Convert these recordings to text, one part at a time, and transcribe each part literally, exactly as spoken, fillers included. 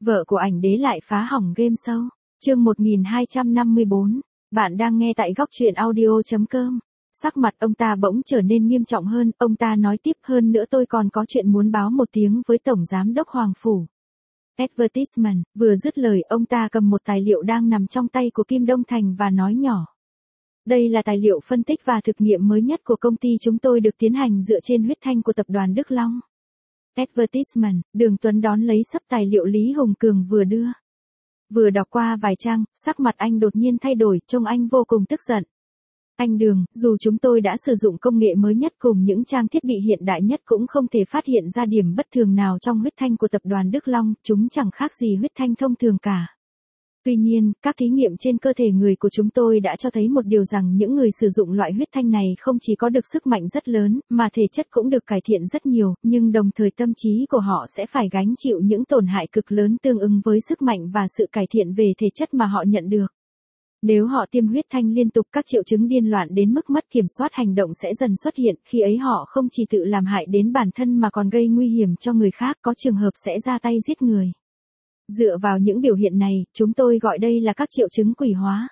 Vợ của ảnh đế lại phá hỏng game show. Chương một nghìn hai trăm năm mươi bốn. Bạn đang nghe tại góc truyện audio chấm com. Sắc mặt ông ta bỗng trở nên nghiêm trọng hơn, ông ta nói tiếp, hơn nữa tôi còn có chuyện muốn báo một tiếng với Tổng Giám đốc Hoàng Phủ. Advertisement, vừa dứt lời ông ta cầm một tài liệu đang nằm trong tay của Kim Đông Thành và nói nhỏ. Đây là tài liệu phân tích và thực nghiệm mới nhất của công ty chúng tôi, được tiến hành dựa trên huyết thanh của tập đoàn Đức Long. Advertisement, Đường Tuấn đón lấy sấp tài liệu Lý Hùng Cường vừa đưa. Vừa đọc qua vài trang, sắc mặt anh đột nhiên thay đổi, trông anh vô cùng tức giận. Anh Đường, dù chúng tôi đã sử dụng công nghệ mới nhất cùng những trang thiết bị hiện đại nhất cũng không thể phát hiện ra điểm bất thường nào trong huyết thanh của tập đoàn Đức Long, chúng chẳng khác gì huyết thanh thông thường cả. Tuy nhiên, các thí nghiệm trên cơ thể người của chúng tôi đã cho thấy một điều rằng những người sử dụng loại huyết thanh này không chỉ có được sức mạnh rất lớn, mà thể chất cũng được cải thiện rất nhiều, nhưng đồng thời tâm trí của họ sẽ phải gánh chịu những tổn hại cực lớn tương ứng với sức mạnh và sự cải thiện về thể chất mà họ nhận được. Nếu họ tiêm huyết thanh liên tục, các triệu chứng điên loạn đến mức mất kiểm soát hành động sẽ dần xuất hiện, khi ấy họ không chỉ tự làm hại đến bản thân mà còn gây nguy hiểm cho người khác, có trường hợp sẽ ra tay giết người. Dựa vào những biểu hiện này, chúng tôi gọi đây là các triệu chứng quỷ hóa.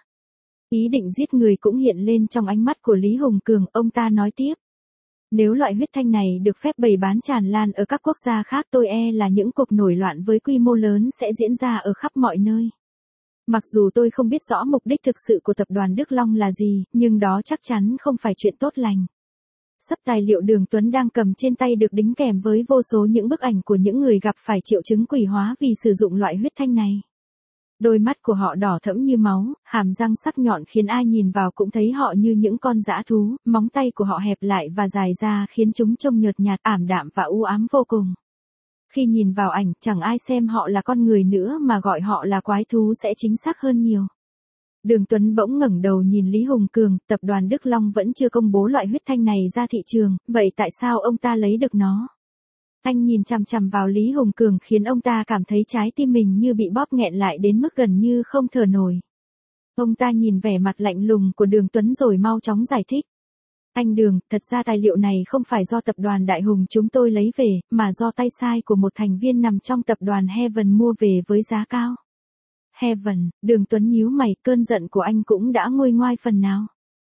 Ý định giết người cũng hiện lên trong ánh mắt của Lý Hùng Cường, ông ta nói tiếp. Nếu loại huyết thanh này được phép bày bán tràn lan ở các quốc gia khác, tôi e là những cuộc nổi loạn với quy mô lớn sẽ diễn ra ở khắp mọi nơi. Mặc dù tôi không biết rõ mục đích thực sự của tập đoàn Đức Long là gì, nhưng đó chắc chắn không phải chuyện tốt lành. Sấp tài liệu Đường Tuấn đang cầm trên tay được đính kèm với vô số những bức ảnh của những người gặp phải triệu chứng quỷ hóa vì sử dụng loại huyết thanh này. Đôi mắt của họ đỏ thẫm như máu, hàm răng sắc nhọn khiến ai nhìn vào cũng thấy họ như những con dã thú, móng tay của họ hẹp lại và dài ra khiến chúng trông nhợt nhạt, ảm đạm và u ám vô cùng. Khi nhìn vào ảnh, chẳng ai xem họ là con người nữa mà gọi họ là quái thú sẽ chính xác hơn nhiều. Đường Tuấn bỗng ngẩng đầu nhìn Lý Hùng Cường, tập đoàn Đức Long vẫn chưa công bố loại huyết thanh này ra thị trường, vậy tại sao ông ta lấy được nó? Anh nhìn chằm chằm vào Lý Hùng Cường khiến ông ta cảm thấy trái tim mình như bị bóp nghẹn lại đến mức gần như không thở nổi. Ông ta nhìn vẻ mặt lạnh lùng của Đường Tuấn rồi mau chóng giải thích. Anh Đường, thật ra tài liệu này không phải do tập đoàn Đại Hùng chúng tôi lấy về, mà do tay sai của một thành viên nằm trong tập đoàn Heaven mua về với giá cao. Heaven, Đường Tuấn nhíu mày, cơn giận của anh cũng đã nguôi ngoai phần nào.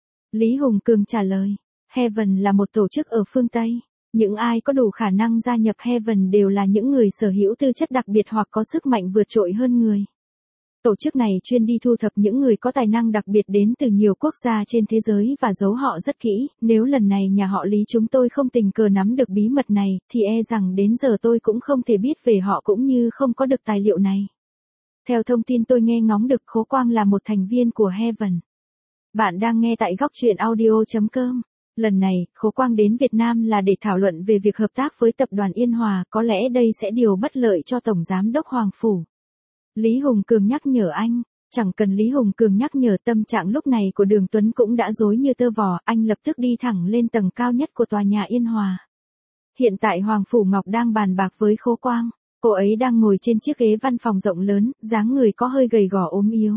Lý Hùng Cường trả lời, Heaven là một tổ chức ở phương Tây. Những ai có đủ khả năng gia nhập Heaven đều là những người sở hữu tư chất đặc biệt hoặc có sức mạnh vượt trội hơn người. Tổ chức này chuyên đi thu thập những người có tài năng đặc biệt đến từ nhiều quốc gia trên thế giới và giấu họ rất kỹ. Nếu lần này nhà họ Lý chúng tôi không tình cờ nắm được bí mật này, thì e rằng đến giờ tôi cũng không thể biết về họ cũng như không có được tài liệu này. Theo thông tin tôi nghe ngóng được, Khố Quang là một thành viên của Heaven. Bạn đang nghe tại góc truyện audio chấm com. Lần này, Khố Quang đến Việt Nam là để thảo luận về việc hợp tác với tập đoàn Yên Hòa, có lẽ đây sẽ điều bất lợi cho Tổng Giám đốc Hoàng Phủ. Lý Hùng Cường nhắc nhở anh, chẳng cần Lý Hùng Cường nhắc nhở, tâm trạng lúc này của Đường Tuấn cũng đã rối như tơ vò, anh lập tức đi thẳng lên tầng cao nhất của tòa nhà Yên Hòa. Hiện tại Hoàng Phủ Ngọc đang bàn bạc với Khố Quang, cô ấy đang ngồi trên chiếc ghế văn phòng rộng lớn, dáng người có hơi gầy gò ốm yếu.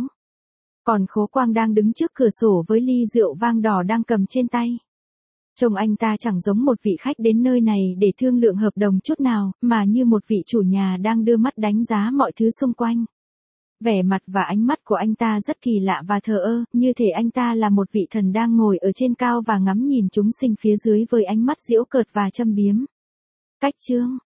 Còn Khố Quang đang đứng trước cửa sổ với ly rượu vang đỏ đang cầm trên tay. Trông anh ta chẳng giống một vị khách đến nơi này để thương lượng hợp đồng chút nào, mà như một vị chủ nhà đang đưa mắt đánh giá mọi thứ xung quanh. Vẻ mặt và ánh mắt của anh ta rất kỳ lạ và thờ ơ, như thể anh ta là một vị thần đang ngồi ở trên cao và ngắm nhìn chúng sinh phía dưới với ánh mắt giễu cợt và châm biếm. Cách chương